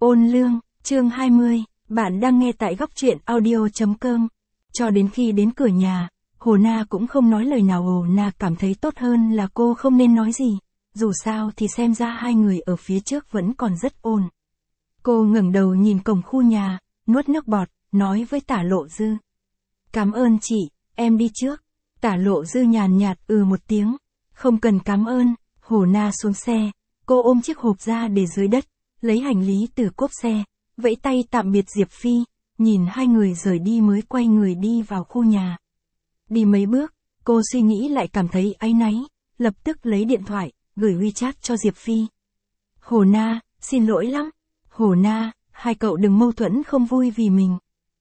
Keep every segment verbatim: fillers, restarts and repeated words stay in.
Ôn lương, chương hai mươi, bạn đang nghe tại góc truyện audio chấm com. Cho đến khi đến cửa nhà, Hồ Na cũng không nói lời nào. Hồ Na cảm thấy tốt hơn là cô không nên nói gì, dù sao thì xem ra hai người ở phía trước vẫn còn rất ổn. Cô ngẩng đầu nhìn cổng khu nhà, nuốt nước bọt, nói với Tả Lộ Dư. Cảm ơn chị, em đi trước. Tả Lộ Dư nhàn nhạt ừ một tiếng, không cần cảm ơn. Hồ Na xuống xe, cô ôm chiếc hộp ra để dưới đất, lấy hành lý từ cốp xe, vẫy tay tạm biệt Diệp Phi, nhìn hai người rời đi mới quay người đi vào khu nhà. Đi mấy bước, cô suy nghĩ lại cảm thấy áy náy, lập tức lấy điện thoại, gửi WeChat cho Diệp Phi. Hồ Na, xin lỗi lắm. Hồ Na, hai cậu đừng mâu thuẫn không vui vì mình.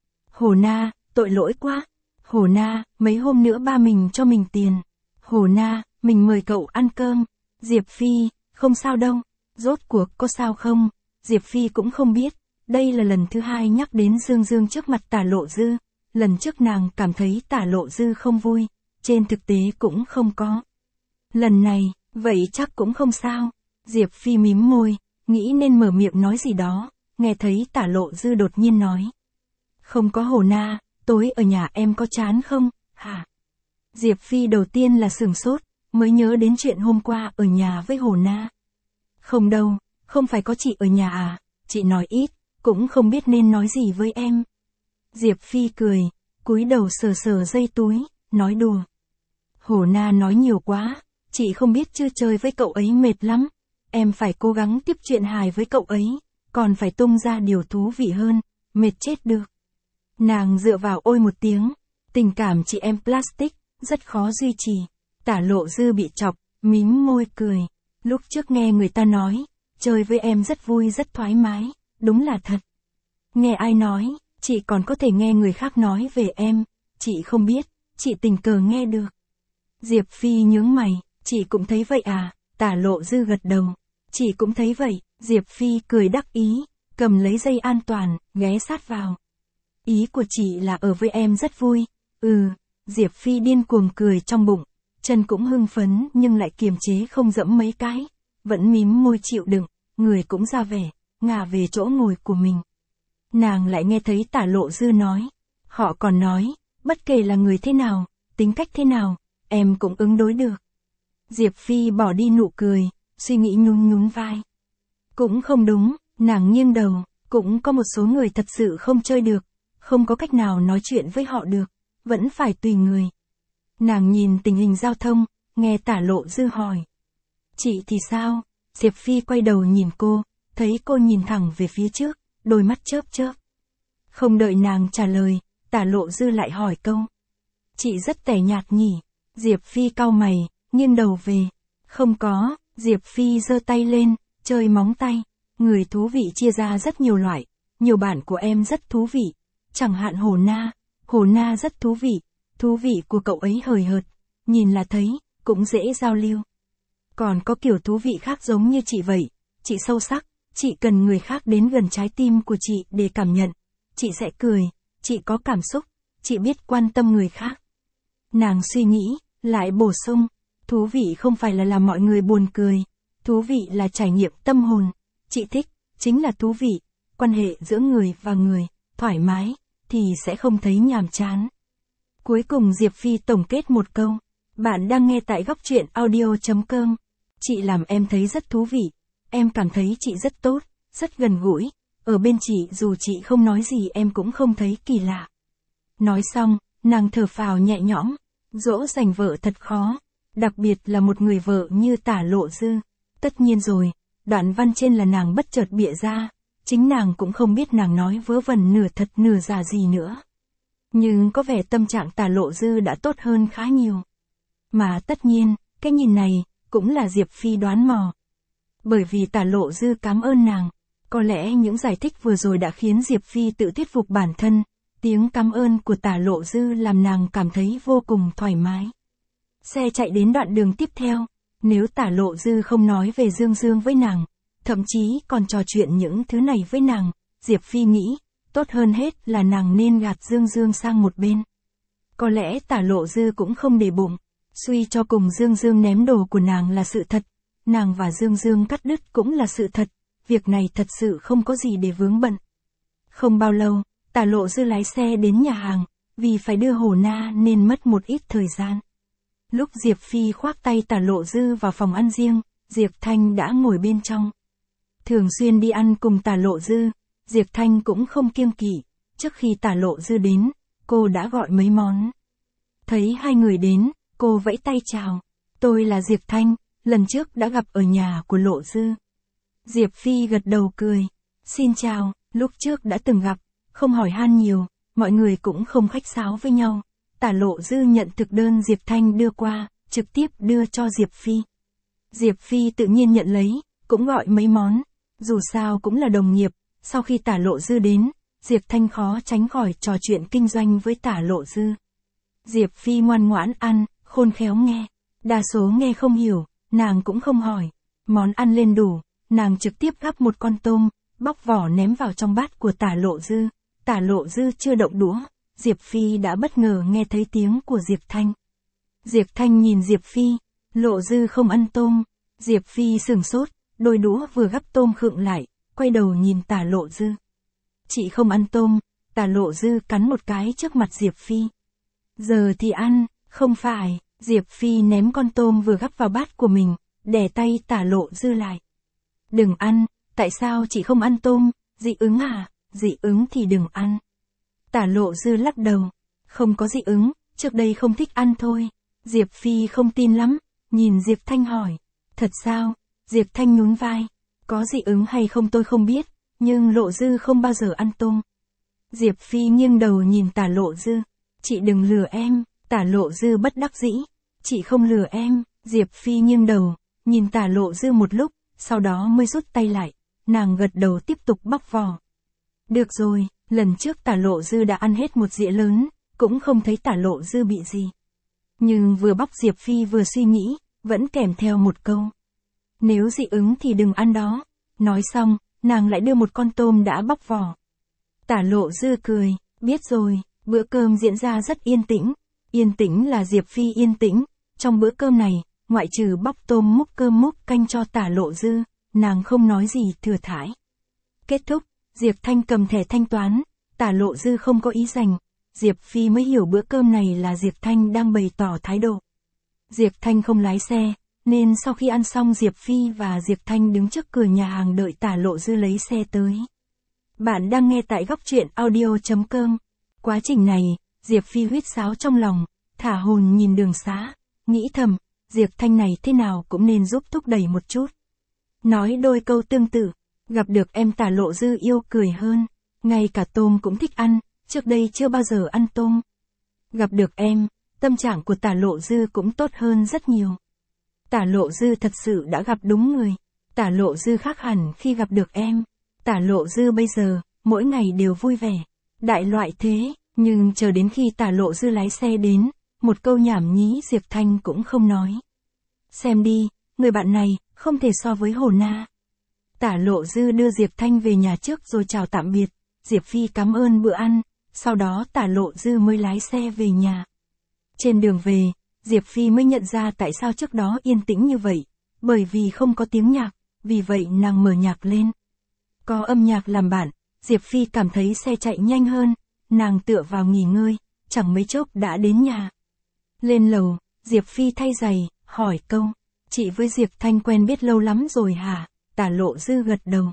Hồ Na, tội lỗi quá. Hồ Na, mấy hôm nữa ba mình cho mình tiền. Hồ Na, mình mời cậu ăn cơm. Diệp Phi, không sao đâu. Rốt cuộc có sao không? Diệp Phi cũng không biết. Đây là lần thứ hai nhắc đến Dương Dương trước mặt Tả Lộ Dư. Lần trước nàng cảm thấy Tả Lộ Dư không vui. Trên thực tế cũng không có. Lần này, vậy chắc cũng không sao. Diệp Phi mím môi, nghĩ nên mở miệng nói gì đó. Nghe thấy Tả Lộ Dư đột nhiên nói. Không có. Hồ Na, tối ở nhà em có chán không? Hả? Diệp Phi đầu tiên là sửng sốt, mới nhớ đến chuyện hôm qua ở nhà với Hồ Na. Không đâu, không phải có chị ở nhà à, chị nói ít, cũng không biết nên nói gì với em. Diệp Phi cười, cúi đầu sờ sờ dây túi, nói đùa. Hồ Na nói nhiều quá, chị không biết chưa chơi với cậu ấy mệt lắm, em phải cố gắng tiếp chuyện hài với cậu ấy, còn phải tung ra điều thú vị hơn, mệt chết được. Nàng dựa vào ôi một tiếng, tình cảm chị em plastic, rất khó duy trì. Tả Lộ Dư bị chọc, mím môi cười. Lúc trước nghe người ta nói, chơi với em rất vui rất thoải mái, đúng là thật. Nghe ai nói, chị còn có thể nghe người khác nói về em, chị không biết, chị tình cờ nghe được. Diệp Phi nhướng mày, chị cũng thấy vậy à? Tả Lộ Dư gật đầu, chị cũng thấy vậy. Diệp Phi cười đắc ý, cầm lấy dây an toàn, ghé sát vào. Ý của chị là ở với em rất vui. Ừ, Diệp Phi điên cuồng cười trong bụng, chân cũng hưng phấn nhưng lại kiềm chế không dẫm mấy cái, vẫn mím môi chịu đựng, người cũng ra vẻ, ngả về chỗ ngồi của mình. Nàng lại nghe thấy Tả Lộ Dư nói, họ còn nói, bất kể là người thế nào, tính cách thế nào, em cũng ứng đối được. Diệp Phi bỏ đi nụ cười, suy nghĩ nhún nhún vai. Cũng không đúng, nàng nghiêng đầu, cũng có một số người thật sự không chơi được, không có cách nào nói chuyện với họ được, vẫn phải tùy người. Nàng nhìn tình hình giao thông, nghe Tả Lộ Dư hỏi. Chị thì sao? Diệp Phi quay đầu nhìn cô, thấy cô nhìn thẳng về phía trước, đôi mắt chớp chớp. Không đợi nàng trả lời, Tả Lộ Dư lại hỏi câu. Chị rất tẻ nhạt nhỉ? Diệp Phi cau mày, nghiêng đầu về. Không có. Diệp Phi giơ tay lên, chơi móng tay. Người thú vị chia ra rất nhiều loại, nhiều bạn của em rất thú vị. Chẳng hạn Hồ Na, Hồ Na rất thú vị, thú vị của cậu ấy hời hợt, nhìn là thấy, cũng dễ giao lưu. Còn có kiểu thú vị khác giống như chị vậy, chị sâu sắc, chị cần người khác đến gần trái tim của chị để cảm nhận, chị sẽ cười, chị có cảm xúc, chị biết quan tâm người khác. Nàng suy nghĩ, lại bổ sung, thú vị không phải là làm mọi người buồn cười, thú vị là trải nghiệm tâm hồn, chị thích, chính là thú vị, quan hệ giữa người và người, thoải mái, thì sẽ không thấy nhàm chán. Cuối cùng Diệp Phi tổng kết một câu, bạn đang nghe tại góc truyện audio chấm com. Chị làm em thấy rất thú vị, em cảm thấy chị rất tốt, rất gần gũi, ở bên chị dù chị không nói gì em cũng không thấy kỳ lạ. Nói xong, nàng thở phào nhẹ nhõm, dỗ dành vợ thật khó, đặc biệt là một người vợ như Tả Lộ Dư. Tất nhiên rồi, đoạn văn trên là nàng bất chợt bịa ra, chính nàng cũng không biết nàng nói vớ vẩn nửa thật nửa giả gì nữa. Nhưng có vẻ tâm trạng Tả Lộ Dư đã tốt hơn khá nhiều. Mà tất nhiên, cái nhìn này, cũng là Diệp Phi đoán mò. Bởi vì Tả Lộ Dư cảm ơn nàng, có lẽ những giải thích vừa rồi đã khiến Diệp Phi tự thuyết phục bản thân, tiếng cảm ơn của Tả Lộ Dư làm nàng cảm thấy vô cùng thoải mái. Xe chạy đến đoạn đường tiếp theo, nếu Tả Lộ Dư không nói về Dương Dương với nàng, thậm chí còn trò chuyện những thứ này với nàng, Diệp Phi nghĩ, tốt hơn hết là nàng nên gạt Dương Dương sang một bên. Có lẽ Tả Lộ Dư cũng không để bụng, suy cho cùng Dương Dương ném đồ của nàng là sự thật, nàng và Dương Dương cắt đứt cũng là sự thật, việc này thật sự không có gì để vướng bận. Không bao lâu, Tả Lộ Dư lái xe đến nhà hàng, vì phải đưa Hồ Na nên mất một ít thời gian. Lúc Diệp Phi khoác tay Tả Lộ Dư vào phòng ăn riêng, Diệp Thanh đã ngồi bên trong. Thường xuyên đi ăn cùng Tả Lộ Dư, Diệp Thanh cũng không kiêng kỵ, trước khi Tả Lộ Dư đến, cô đã gọi mấy món. Thấy hai người đến, cô vẫy tay chào. Tôi là Diệp Thanh, lần trước đã gặp ở nhà của Lộ Dư. Diệp Phi gật đầu cười. Xin chào, lúc trước đã từng gặp, không hỏi han nhiều, mọi người cũng không khách sáo với nhau. Tả Lộ Dư nhận thực đơn Diệp Thanh đưa qua, trực tiếp đưa cho Diệp Phi. Diệp Phi tự nhiên nhận lấy, cũng gọi mấy món, dù sao cũng là đồng nghiệp. Sau khi Tả Lộ Dư đến, Diệp Thanh khó tránh khỏi trò chuyện kinh doanh với Tả Lộ Dư. Diệp Phi ngoan ngoãn ăn, khôn khéo nghe. Đa số nghe không hiểu, nàng cũng không hỏi. Món ăn lên đủ, nàng trực tiếp gắp một con tôm, bóc vỏ ném vào trong bát của Tả Lộ Dư. Tả Lộ Dư chưa động đũa, Diệp Phi đã bất ngờ nghe thấy tiếng của Diệp Thanh. Diệp Thanh nhìn Diệp Phi, Lộ Dư không ăn tôm. Diệp Phi sửng sốt, đôi đũa vừa gắp tôm khựng lại, quay đầu nhìn Tả Lộ Dư. Chị không ăn tôm. Tả Lộ Dư cắn một cái trước mặt Diệp Phi. Giờ thì ăn, không phải. Diệp Phi ném con tôm vừa gắp vào bát của mình, đè tay Tả Lộ Dư lại. Đừng ăn, tại sao chị không ăn tôm? Dị ứng à? Dị ứng thì đừng ăn. Tả Lộ Dư lắc đầu. Không có dị ứng, trước đây không thích ăn thôi. Diệp Phi không tin lắm, nhìn Diệp Thanh hỏi. Thật sao? Diệp Thanh nhún vai. Có dị ứng hay không tôi không biết, nhưng Lộ Dư không bao giờ ăn tôm. Diệp Phi nghiêng đầu nhìn Tả Lộ Dư. Chị đừng lừa em. Tả Lộ Dư bất đắc dĩ. Chị không lừa em. Diệp Phi nghiêng đầu, nhìn Tả Lộ Dư một lúc, sau đó mới rút tay lại. Nàng gật đầu tiếp tục bóc vỏ. Được rồi, lần trước Tả Lộ Dư đã ăn hết một dĩa lớn, cũng không thấy Tả Lộ Dư bị gì. Nhưng vừa bóc Diệp Phi vừa suy nghĩ, vẫn kèm theo một câu. Nếu dị ứng thì đừng ăn đó. Nói xong, nàng lại đưa một con tôm đã bóc vỏ. Tả Lộ Dư cười, biết rồi. Bữa cơm diễn ra rất yên tĩnh. Yên tĩnh là Diệp Phi yên tĩnh. Trong bữa cơm này, ngoại trừ bóc tôm múc cơm múc canh cho Tả Lộ Dư, nàng không nói gì thừa thãi. Kết thúc, Diệp Thanh cầm thẻ thanh toán. Tả Lộ Dư không có ý giành. Diệp Phi mới hiểu bữa cơm này là Diệp Thanh đang bày tỏ thái độ. Diệp Thanh không lái xe, nên sau khi ăn xong Diệp Phi và Diệp Thanh đứng trước cửa nhà hàng đợi Tả Lộ Dư lấy xe tới. Bạn đang nghe tại góc truyện audio chấm com. Quá trình này, Diệp Phi huýt sáo trong lòng, thả hồn nhìn đường xá, nghĩ thầm, Diệp Thanh này thế nào cũng nên giúp thúc đẩy một chút. Nói đôi câu tương tự, gặp được em Tả Lộ Dư yêu cười hơn, ngay cả tôm cũng thích ăn, trước đây chưa bao giờ ăn tôm. Gặp được em, tâm trạng của Tả Lộ Dư cũng tốt hơn rất nhiều. Tả Lộ Dư thật sự đã gặp đúng người. Tả Lộ Dư khác hẳn khi gặp được em. Tả Lộ Dư bây giờ, mỗi ngày đều vui vẻ. Đại loại thế, nhưng chờ đến khi Tả Lộ Dư lái xe đến, một câu nhảm nhí Diệp Thanh cũng không nói. Xem đi, người bạn này, không thể so với Hồ Na. Tả Lộ Dư đưa Diệp Thanh về nhà trước rồi chào tạm biệt. Diệp Phi cảm ơn bữa ăn, sau đó Tả Lộ Dư mới lái xe về nhà. Trên đường về, Diệp Phi mới nhận ra tại sao trước đó yên tĩnh như vậy, bởi vì không có tiếng nhạc, vì vậy nàng mở nhạc lên. Có âm nhạc làm bạn, Diệp Phi cảm thấy xe chạy nhanh hơn, nàng tựa vào nghỉ ngơi, chẳng mấy chốc đã đến nhà. Lên lầu, Diệp Phi thay giày, hỏi câu, chị với Diệp Thanh quen biết lâu lắm rồi hả? Tả Lộ Dư gật đầu.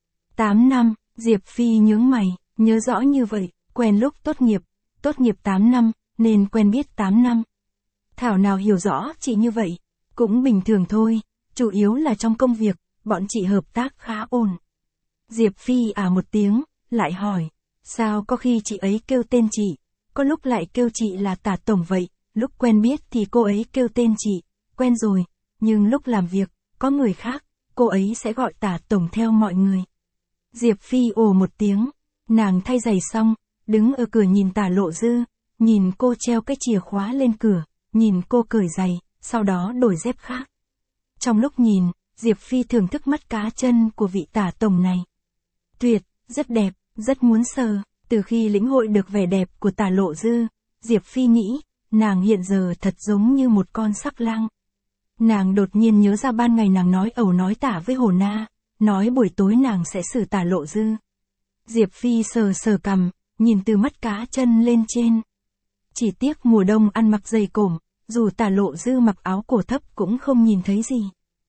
tám năm, Diệp Phi nhướng mày, nhớ rõ như vậy, quen lúc tốt nghiệp, tốt nghiệp tám năm, nên quen biết tám năm. Thảo nào hiểu rõ chị như vậy, cũng bình thường thôi, chủ yếu là trong công việc, bọn chị hợp tác khá ổn. Diệp Phi à một tiếng, lại hỏi, sao có khi chị ấy kêu tên chị, có lúc lại kêu chị là Tả Tổng vậy, lúc quen biết thì cô ấy kêu tên chị, quen rồi, nhưng lúc làm việc, có người khác, cô ấy sẽ gọi Tả Tổng theo mọi người. Diệp Phi ồ một tiếng, nàng thay giày xong, đứng ở cửa nhìn Tả Lộ Dư, nhìn cô treo cái chìa khóa lên cửa, nhìn cô cởi giày, sau đó đổi dép khác. Trong lúc nhìn, Diệp Phi thưởng thức mắt cá chân của vị Tả Tổng này. Tuyệt, rất đẹp, rất muốn sờ. Từ khi lĩnh hội được vẻ đẹp của Tả Lộ Dư, Diệp Phi nghĩ, nàng hiện giờ thật giống như một con sắc lang. Nàng đột nhiên nhớ ra ban ngày nàng nói ẩu nói tả với Hồ Na, nói buổi tối nàng sẽ xử Tả Lộ Dư. Diệp Phi sờ sờ cằm, nhìn từ mắt cá chân lên trên. Chỉ tiếc mùa đông ăn mặc dày cổm, dù Tả Lộ Dư mặc áo cổ thấp cũng không nhìn thấy gì.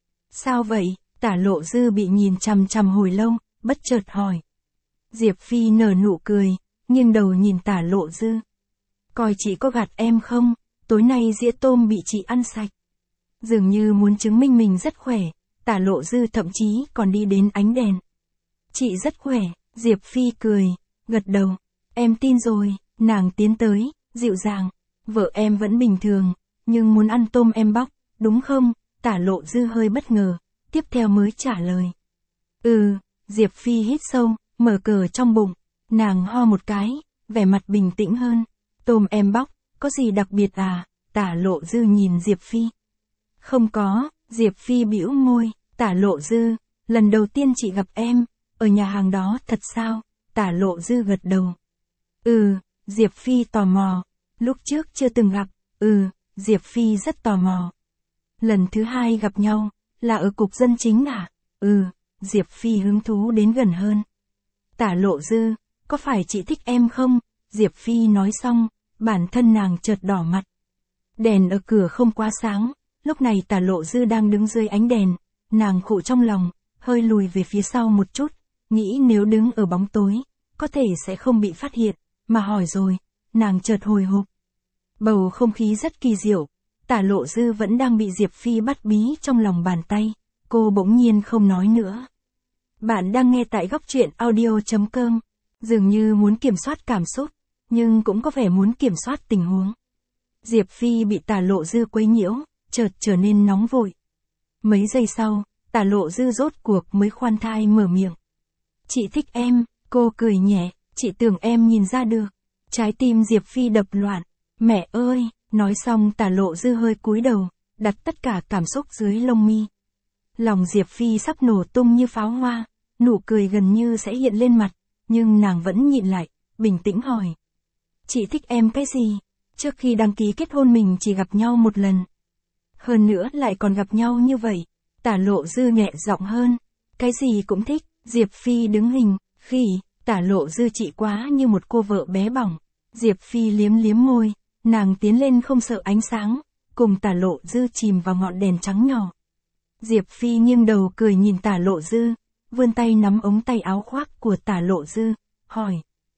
Sao vậy? Tả Lộ Dư bị nhìn chằm chằm hồi lâu, bất chợt hỏi. Diệp Phi nở nụ cười, nghiêng đầu nhìn Tả Lộ Dư. Coi chị có gạt em không, tối nay dĩa tôm bị chị ăn sạch. Dường như muốn chứng minh mình rất khỏe, Tả Lộ Dư thậm chí còn đi đến ánh đèn. Chị rất khỏe, Diệp Phi cười, gật đầu. Em tin rồi, nàng tiến tới, dịu dàng. Vợ em vẫn bình thường, nhưng muốn ăn tôm em bóc, đúng không? Tả Lộ Dư hơi bất ngờ, tiếp theo mới trả lời. Ừ, Diệp Phi hít sâu, mở cờ trong bụng. Nàng ho một cái, vẻ mặt bình tĩnh hơn. Tôm em bóc, có gì đặc biệt à? Tả Lộ Dư nhìn Diệp Phi. Không có, Diệp Phi bĩu môi. Tả Lộ Dư, lần đầu tiên chị gặp em, ở nhà hàng đó thật sao? Tả Lộ Dư gật đầu. Ừ, Diệp Phi tò mò. Lúc trước chưa từng gặp, ừ, Diệp Phi rất tò mò. Lần thứ hai gặp nhau, là ở cục dân chính à? Ừ, Diệp Phi hứng thú đến gần hơn. Tả Lộ Dư, có phải chị thích em không? Diệp Phi nói xong, bản thân nàng chợt đỏ mặt. Đèn ở cửa không quá sáng, lúc này Tả Lộ Dư đang đứng dưới ánh đèn, nàng khụ trong lòng, hơi lùi về phía sau một chút, nghĩ nếu đứng ở bóng tối, có thể sẽ không bị phát hiện, mà hỏi rồi, nàng chợt hồi hộp. Bầu không khí rất kỳ diệu, Tả Lộ Dư vẫn đang bị Diệp Phi bắt bí trong lòng bàn tay, cô bỗng nhiên không nói nữa. Bạn đang nghe tại góc truyện audio chấm com, dường như muốn kiểm soát cảm xúc, nhưng cũng có vẻ muốn kiểm soát tình huống. Diệp Phi bị Tả Lộ Dư quấy nhiễu, chợt trở nên nóng vội. Mấy giây sau, Tả Lộ Dư rốt cuộc mới khoan thai mở miệng. Chị thích em, cô cười nhẹ, chị tưởng em nhìn ra được. Trái tim Diệp Phi đập loạn. Mẹ ơi, nói xong Tả Lộ Dư hơi cúi đầu, đặt tất cả cảm xúc dưới lông mi. Lòng Diệp Phi sắp nổ tung như pháo hoa, nụ cười gần như sẽ hiện lên mặt, nhưng nàng vẫn nhịn lại, bình tĩnh hỏi. Chị thích em cái gì? Trước khi đăng ký kết hôn mình chỉ gặp nhau một lần. Hơn nữa lại còn gặp nhau như vậy. Tả Lộ Dư nhẹ giọng hơn. Cái gì cũng thích. Diệp Phi đứng hình, khỉ, Tả Lộ Dư chị quá như một cô vợ bé bỏng. Diệp Phi liếm liếm môi, nàng tiến lên không sợ ánh sáng, cùng Tả Lộ Dư chìm vào ngọn đèn trắng nhỏ. Diệp Phi nghiêng đầu cười nhìn Tả Lộ Dư, vươn tay nắm ống tay áo khoác của Tả Lộ Dư, hỏi.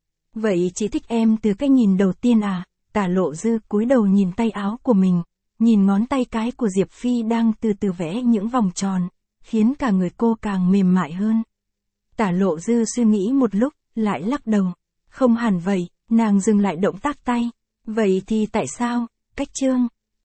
Vậy chị thích em từ cái nhìn đầu tiên à? Tả Lộ Dư cúi đầu nhìn tay áo của mình, nhìn ngón tay cái của Diệp Phi đang từ từ vẽ những vòng tròn, khiến cả người cô càng mềm mại hơn. Tả Lộ Dư suy nghĩ một lúc, lại lắc đầu. Không hẳn vậy, nàng dừng lại động tác tay. Vậy thì tại sao? Cách chương.